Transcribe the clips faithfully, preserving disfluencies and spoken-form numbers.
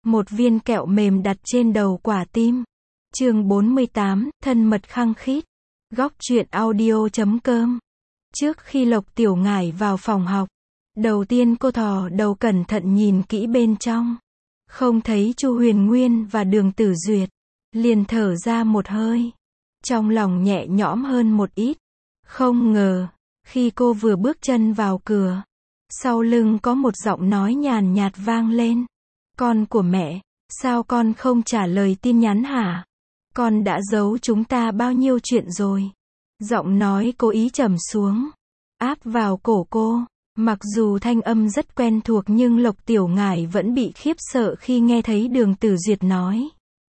Một viên kẹo mềm đặt trên đầu quả tim. Chương bốn mươi tám, thân mật khăng khít. Góc truyện audio chấm com. Trước khi Lộc Tiểu Ngải vào phòng học, đầu tiên cô thò đầu cẩn thận nhìn kỹ bên trong. Không thấy Chu Huyền Nguyên và Đường Tử Duyệt, liền thở ra một hơi. Trong lòng nhẹ nhõm hơn một ít. Không ngờ, khi cô vừa bước chân vào cửa, sau lưng có một giọng nói nhàn nhạt vang lên. Con của mẹ, sao con không trả lời tin nhắn hả? Con đã giấu chúng ta bao nhiêu chuyện rồi? Giọng nói cố ý trầm xuống, áp vào cổ cô. Mặc dù thanh âm rất quen thuộc nhưng Lộc Tiểu Ngải vẫn bị khiếp sợ khi nghe thấy Đường Tử Duyệt nói.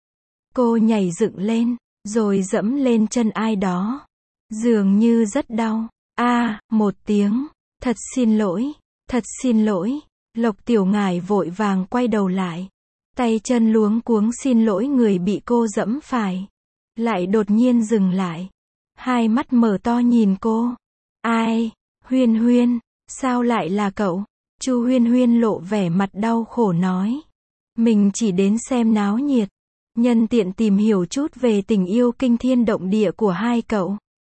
Cô nhảy dựng lên, rồi dẫm lên chân ai đó. Dường như rất đau. A, à, một tiếng. Thật xin lỗi, thật xin lỗi. Lộc Tiểu Ngải vội vàng quay đầu lại. Tay chân luống cuống xin lỗi người bị cô dẫm phải. Lại đột nhiên dừng lại. Hai mắt mở to nhìn cô. Ai? Huyên Huyên, sao lại là cậu? Chu Huyên Huyên lộ vẻ mặt đau khổ nói. Mình chỉ đến xem náo nhiệt. Nhân tiện tìm hiểu chút về tình yêu kinh thiên động địa của hai cậu.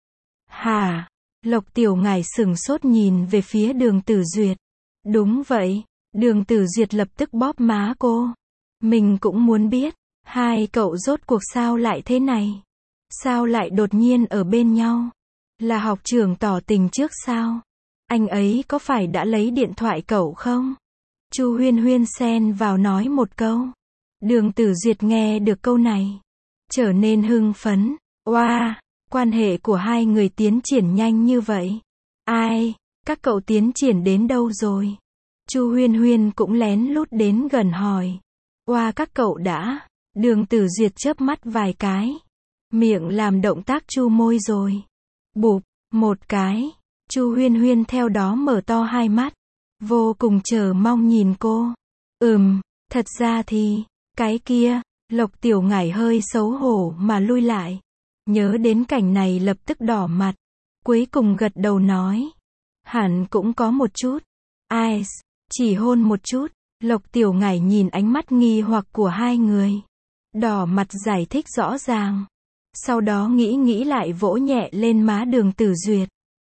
Hả? Lộc Tiểu Ngải sửng sốt nhìn về phía Đường Tử Duyệt. Đúng vậy. Đường Tử Duyệt lập tức bóp má cô. Mình cũng muốn biết, hai cậu rốt cuộc sao lại thế này? Sao lại đột nhiên ở bên nhau? Là học trưởng tỏ tình trước sao? Anh ấy có phải đã lấy điện thoại cậu không? Chu Huyên Huyên xen vào nói một câu. Đường Tử Duyệt nghe được câu này, trở nên hưng phấn. Oa, wow, quan hệ của hai người tiến triển nhanh như vậy. Ai, các cậu tiến triển đến đâu rồi? Chu Huyên Huyên cũng lén lút đến gần hỏi. Oa wow, các cậu đã. Đường Tử Duyệt chớp mắt vài cái. Miệng làm động tác chu môi rồi. Bụp, một cái. Chu Huyên Huyên theo đó mở to hai mắt. Vô cùng chờ mong nhìn cô. Ừm, thật ra thì, cái kia, Lộc Tiểu Ngải hơi xấu hổ mà lui lại. Nhớ đến cảnh này lập tức đỏ mặt. Cuối cùng gật đầu nói. Hẳn cũng có một chút. Ai, chỉ hôn một chút. Lộc Tiểu Ngải nhìn ánh mắt nghi hoặc của hai người. Đỏ mặt giải thích rõ ràng. Sau đó nghĩ nghĩ lại vỗ nhẹ lên má Đường Tử Duyệt.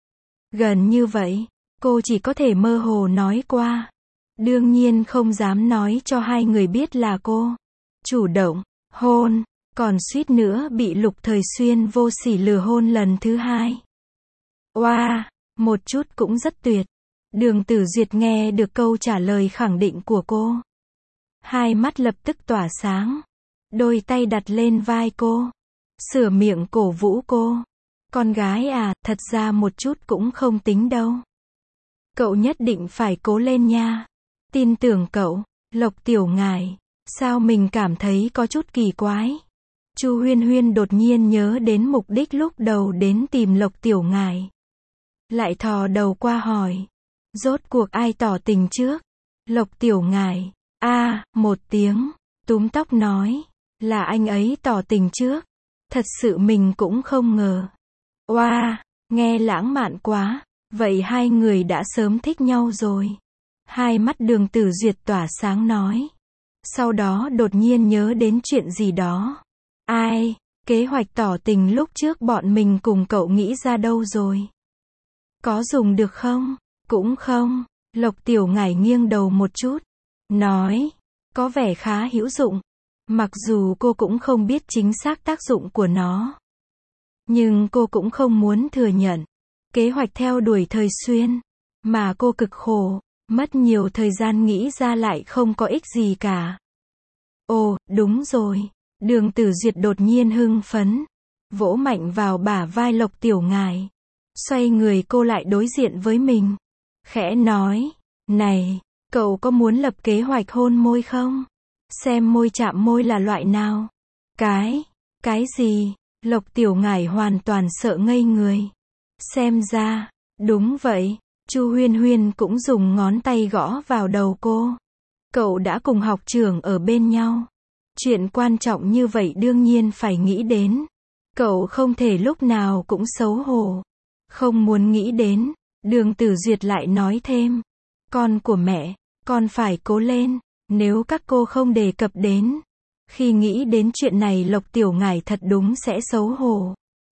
Gần như vậy, cô chỉ có thể mơ hồ nói qua. Đương nhiên không dám nói cho hai người biết là cô chủ động hôn, còn suýt nữa bị Lục Thời Xuyên vô sỉ lừa hôn lần thứ hai. Oa, wow, một chút cũng rất tuyệt. Đường Tử Duyệt nghe được câu trả lời khẳng định của cô. Hai mắt lập tức tỏa sáng. Đôi tay đặt lên vai cô. Sửa miệng cổ vũ cô. Con gái à, thật ra một chút cũng không tính đâu. Cậu nhất định phải cố lên nha. Tin tưởng cậu. Lộc Tiểu Ngải, sao mình cảm thấy có chút kỳ quái? Chu Huyên Huyên đột nhiên nhớ đến mục đích lúc đầu đến tìm Lộc Tiểu Ngải. Lại thò đầu qua hỏi. Rốt cuộc ai tỏ tình trước? Lộc Tiểu Ngải, a, à, một tiếng, túm tóc nói. Là anh ấy tỏ tình trước. Thật sự mình cũng không ngờ. Oa, wow, nghe lãng mạn quá. Vậy hai người đã sớm thích nhau rồi. Hai mắt Đường Tử Duyệt tỏa sáng nói. Sau đó đột nhiên nhớ đến chuyện gì đó. Ai, kế hoạch tỏ tình lúc trước bọn mình cùng cậu nghĩ ra đâu rồi? Có dùng được không? Cũng không. Lộc Tiểu Ngải nghiêng đầu một chút. Nói, có vẻ khá hữu dụng. Mặc dù cô cũng không biết chính xác tác dụng của nó. Nhưng cô cũng không muốn thừa nhận. Kế hoạch theo đuổi Thời Xuyên. Mà cô cực khổ. Mất nhiều thời gian nghĩ ra lại không có ích gì cả. Ồ, đúng rồi. Đường Tử Duyệt đột nhiên hưng phấn. Vỗ mạnh vào bả vai Lộc Tiểu Ngải. Xoay người cô lại đối diện với mình. Khẽ nói. Này, cậu có muốn lập kế hoạch hôn môi không? Xem môi chạm môi là loại nào? Cái, cái gì? Lộc Tiểu Ngải hoàn toàn sợ ngây người. Xem ra, đúng vậy. Chu Huyên Huyên cũng dùng ngón tay gõ vào đầu cô. Cậu đã cùng học trưởng ở bên nhau. Chuyện quan trọng như vậy đương nhiên phải nghĩ đến. Cậu không thể lúc nào cũng xấu hổ. Không muốn nghĩ đến. Đường Tử Duyệt lại nói thêm. Con của mẹ, con phải cố lên. Nếu các cô không đề cập đến. Khi nghĩ đến chuyện này Lộc Tiểu Ngải thật đúng sẽ xấu hổ.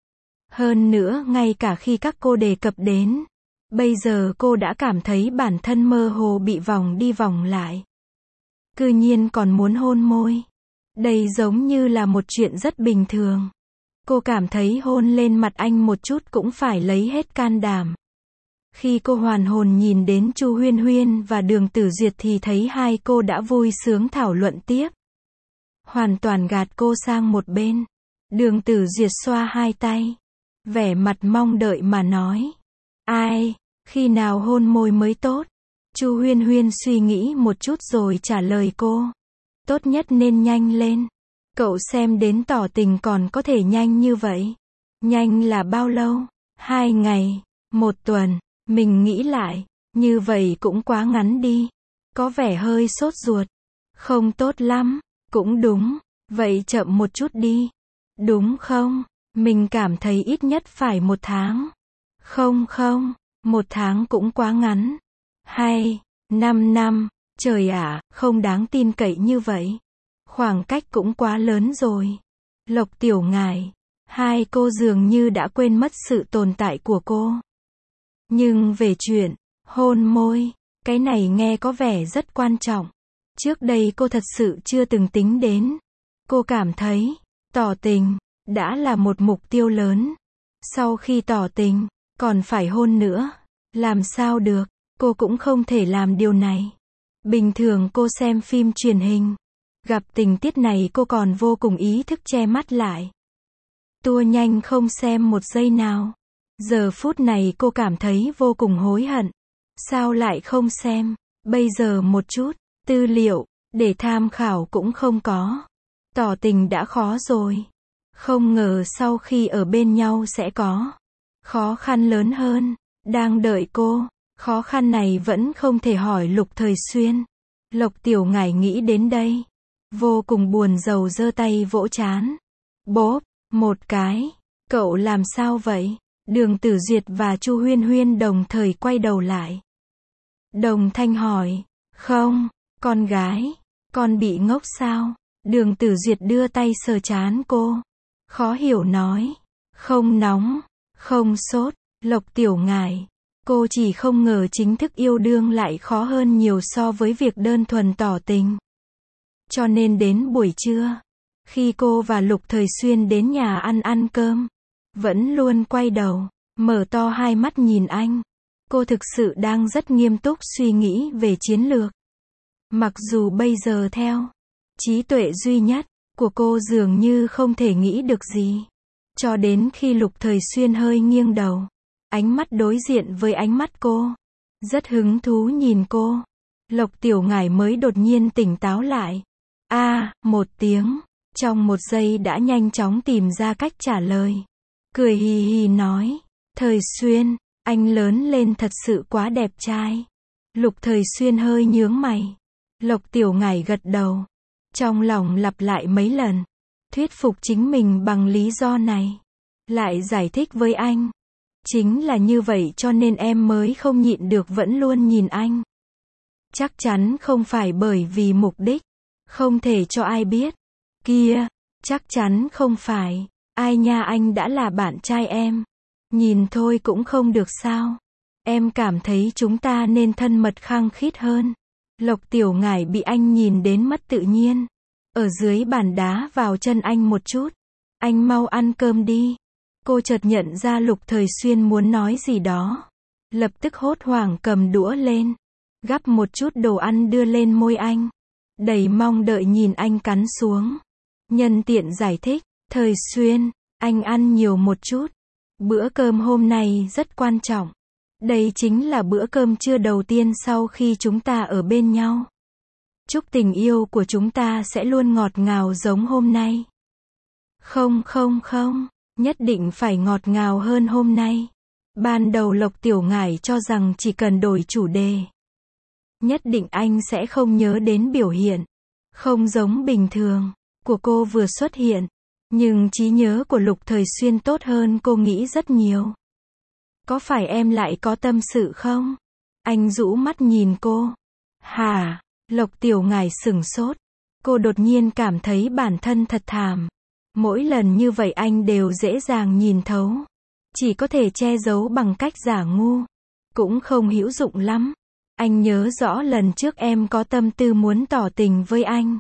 Hơn nữa ngay cả khi các cô đề cập đến. Bây giờ cô đã cảm thấy bản thân mơ hồ bị vòng đi vòng lại. Cư nhiên còn muốn hôn môi. Đây giống như là một chuyện rất bình thường. Cô cảm thấy hôn lên mặt anh một chút cũng phải lấy hết can đảm. Khi cô hoàn hồn nhìn đến Chu Huyên Huyên và Đường Tử Duyệt thì thấy hai cô đã vui sướng thảo luận tiếp. Hoàn toàn gạt cô sang một bên. Đường Tử Duyệt xoa hai tay. Vẻ mặt mong đợi mà nói. Ai, khi nào hôn môi mới tốt? Chu Huyên Huyên suy nghĩ một chút rồi trả lời cô. Tốt nhất nên nhanh lên. Cậu xem đến tỏ tình còn có thể nhanh như vậy. Nhanh là bao lâu? Hai ngày, một tuần. Mình nghĩ lại, như vậy cũng quá ngắn đi. Có vẻ hơi sốt ruột. Không tốt lắm. Cũng đúng. Vậy chậm một chút đi. Đúng không? Mình cảm thấy ít nhất phải một tháng. Không không, một tháng cũng quá ngắn. Hay, năm năm, trời ạ, không đáng tin cậy như vậy. Khoảng cách cũng quá lớn rồi. Lộc Tiểu Ngải, hai cô dường như đã quên mất sự tồn tại của cô. Nhưng về chuyện hôn môi, cái này nghe có vẻ rất quan trọng. Trước đây cô thật sự chưa từng tính đến. Cô cảm thấy, tỏ tình, đã là một mục tiêu lớn. Sau khi tỏ tình, còn phải hôn nữa. Làm sao được, cô cũng không thể làm điều này. Bình thường cô xem phim truyền hình. Gặp tình tiết này cô còn vô cùng ý thức che mắt lại. Tua nhanh không xem một giây nào. Giờ phút này cô cảm thấy vô cùng hối hận. Sao lại không xem? Bây giờ một chút, tư liệu, để tham khảo cũng không có. Tỏ tình đã khó rồi. Không ngờ sau khi ở bên nhau sẽ có khó khăn lớn hơn. Đang đợi cô. Khó khăn này vẫn không thể hỏi Lục Thời Xuyên. Lộc Tiểu Ngải nghĩ đến đây. Vô cùng buồn rầu giơ tay vỗ trán. Bốp, một cái. Cậu làm sao vậy? Đường Tử Duyệt và Chu Huyên Huyên đồng thời quay đầu lại. Đồng thanh hỏi. Không, con gái. Con bị ngốc sao? Đường Tử Duyệt đưa tay sờ trán cô. Khó hiểu nói. Không nóng, không sốt. Lộc Tiểu Ngải. Cô chỉ không ngờ chính thức yêu đương lại khó hơn nhiều so với việc đơn thuần tỏ tình. Cho nên đến buổi trưa, khi cô và Lục Thời Xuyên đến nhà ăn ăn cơm, vẫn luôn quay đầu, mở to hai mắt nhìn anh. Cô thực sự đang rất nghiêm túc suy nghĩ về chiến lược. Mặc dù bây giờ theo trí tuệ duy nhất của cô dường như không thể nghĩ được gì. Cho đến khi Lục Thời Xuyên hơi nghiêng đầu, ánh mắt đối diện với ánh mắt cô, rất hứng thú nhìn cô. Lộc Tiểu Ngải mới đột nhiên tỉnh táo lại. A, à, một tiếng, trong một giây đã nhanh chóng tìm ra cách trả lời. Cười hì hì nói, Thời Xuyên, anh lớn lên thật sự quá đẹp trai. Lục Thời Xuyên hơi nhướng mày. Lộc Tiểu Ngải gật đầu. Trong lòng lặp lại mấy lần. Thuyết phục chính mình bằng lý do này. Lại giải thích với anh. Chính là như vậy cho nên em mới không nhịn được vẫn luôn nhìn anh. Chắc chắn không phải bởi vì mục đích. Không thể cho ai biết. Kia, chắc chắn không phải. Ai nha, anh đã là bạn trai em. Nhìn thôi cũng không được sao. Em cảm thấy chúng ta nên thân mật khăng khít hơn. Lộc Tiểu Ngải bị anh nhìn đến mất tự nhiên. Ở dưới bàn đá vào chân anh một chút. Anh mau ăn cơm đi. Cô chợt nhận ra Lục Thời Xuyên muốn nói gì đó. Lập tức hốt hoảng cầm đũa lên. Gắp một chút đồ ăn đưa lên môi anh. Đầy mong đợi nhìn anh cắn xuống. Nhân tiện giải thích. Thời Xuyên, anh ăn nhiều một chút. Bữa cơm hôm nay rất quan trọng. Đây chính là bữa cơm trưa đầu tiên sau khi chúng ta ở bên nhau. Chúc tình yêu của chúng ta sẽ luôn ngọt ngào giống hôm nay. Không không không, nhất định phải ngọt ngào hơn hôm nay. Ban đầu Lộc Tiểu Ngải cho rằng chỉ cần đổi chủ đề, nhất định anh sẽ không nhớ đến biểu hiện không giống bình thường của cô vừa xuất hiện. Nhưng trí nhớ của Lục Thời Xuyên tốt hơn cô nghĩ rất nhiều. Có phải em lại có tâm sự không? Anh rũ mắt nhìn cô. Hả? Lộc Tiểu Ngải sửng sốt. Cô đột nhiên cảm thấy bản thân thật thảm. Mỗi lần như vậy anh đều dễ dàng nhìn thấu. Chỉ có thể che giấu bằng cách giả ngu. Cũng không hữu dụng lắm. Anh nhớ rõ lần trước em có tâm tư muốn tỏ tình với anh.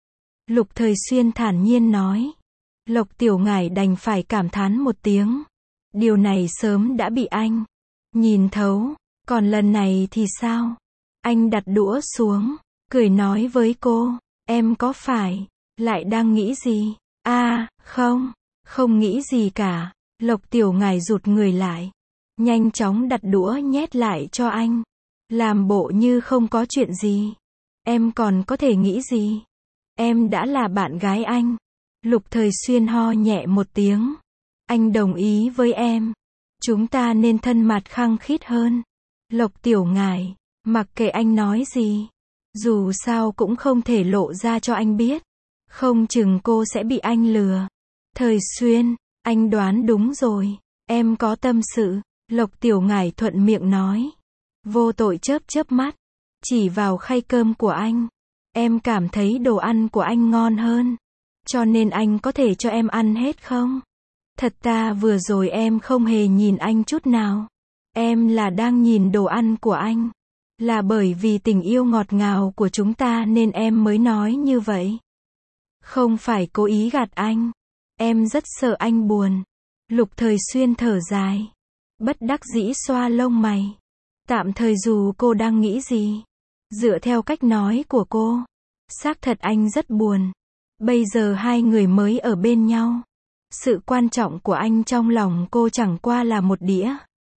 Lục Thời Xuyên thản nhiên nói. Lộc Tiểu Ngải đành phải cảm thán một tiếng. Điều này sớm đã bị anh nhìn thấu. Còn lần này thì sao? Anh đặt đũa xuống, cười nói với cô. Em có phải lại đang nghĩ gì? À, không, không nghĩ gì cả. Lộc Tiểu Ngải rụt người lại. Nhanh chóng đặt đũa nhét lại cho anh. Làm bộ như không có chuyện gì. Em còn có thể nghĩ gì? Em đã là bạn gái anh. Lục Thời Xuyên ho nhẹ một tiếng. Anh đồng ý với em. Chúng ta nên thân mật khăng khít hơn. Lộc Tiểu Ngải, mặc kệ anh nói gì. Dù sao cũng không thể lộ ra cho anh biết. Không chừng cô sẽ bị anh lừa. Thời Xuyên, anh đoán đúng rồi. Em có tâm sự. Lộc Tiểu Ngải thuận miệng nói. Vô tội chớp chớp mắt. Chỉ vào khay cơm của anh. Em cảm thấy đồ ăn của anh ngon hơn. Cho nên anh có thể cho em ăn hết không? Thật ta vừa rồi em không hề nhìn anh chút nào. Em là đang nhìn đồ ăn của anh. Là bởi vì tình yêu ngọt ngào của chúng ta nên em mới nói như vậy. Không phải cố ý gạt anh. Em rất sợ anh buồn. Lục Thời Xuyên thở dài. Bất đắc dĩ xoa lông mày. Tạm thời dù cô đang nghĩ gì. Dựa theo cách nói của cô. Xác thật anh rất buồn. Bây giờ hai người mới ở bên nhau. Sự quan trọng của anh trong lòng cô chẳng qua là một đĩa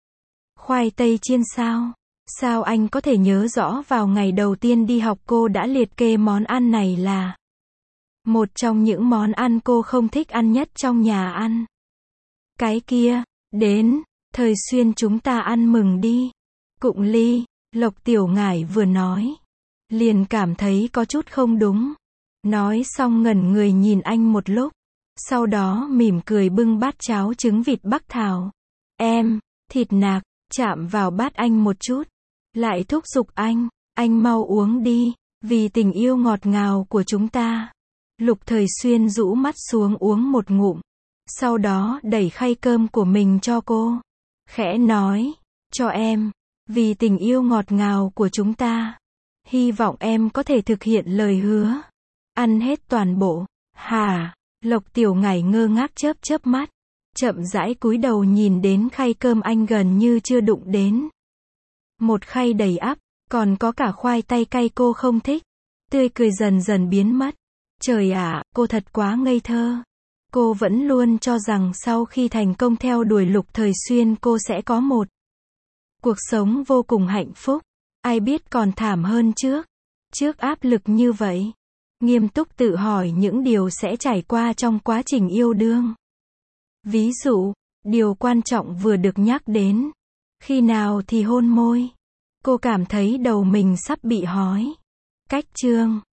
khoai tây chiên sao. Sao anh có thể nhớ rõ vào ngày đầu tiên đi học cô đã liệt kê món ăn này là một trong những món ăn cô không thích ăn nhất trong nhà ăn. Cái kia, đến, Thời Xuyên chúng ta ăn mừng đi. Cụng ly, Lộc Tiểu Ngải vừa nói. Liền cảm thấy có chút không đúng. Nói xong ngẩn người nhìn anh một lúc. Sau đó mỉm cười bưng bát cháo trứng vịt Bắc Thảo. Em, thịt nạc, chạm vào bát anh một chút. Lại thúc giục anh, anh mau uống đi, vì tình yêu ngọt ngào của chúng ta. Lục Thời Xuyên rũ mắt xuống uống một ngụm. Sau đó đẩy khay cơm của mình cho cô. Khẽ nói, cho em, vì tình yêu ngọt ngào của chúng ta. Hy vọng em có thể thực hiện lời hứa. Ăn hết toàn bộ. Hả? Lộc Tiểu Ngải ngơ ngác chớp chớp mắt. Chậm rãi cúi đầu nhìn đến khay cơm anh gần như chưa đụng đến. Một khay đầy ắp, còn có cả khoai tây cay cô không thích. Tươi cười dần dần biến mất. Trời ạ, cô thật quá ngây thơ. Cô vẫn luôn cho rằng sau khi thành công theo đuổi Lục Thời Xuyên cô sẽ có một cuộc sống vô cùng hạnh phúc. Ai biết còn thảm hơn trước. Trước áp lực như vậy, nghiêm túc tự hỏi những điều sẽ trải qua trong quá trình yêu đương. Ví dụ, điều quan trọng vừa được nhắc đến. Khi nào thì hôn môi. Cô cảm thấy đầu mình sắp bị hói. Cách chương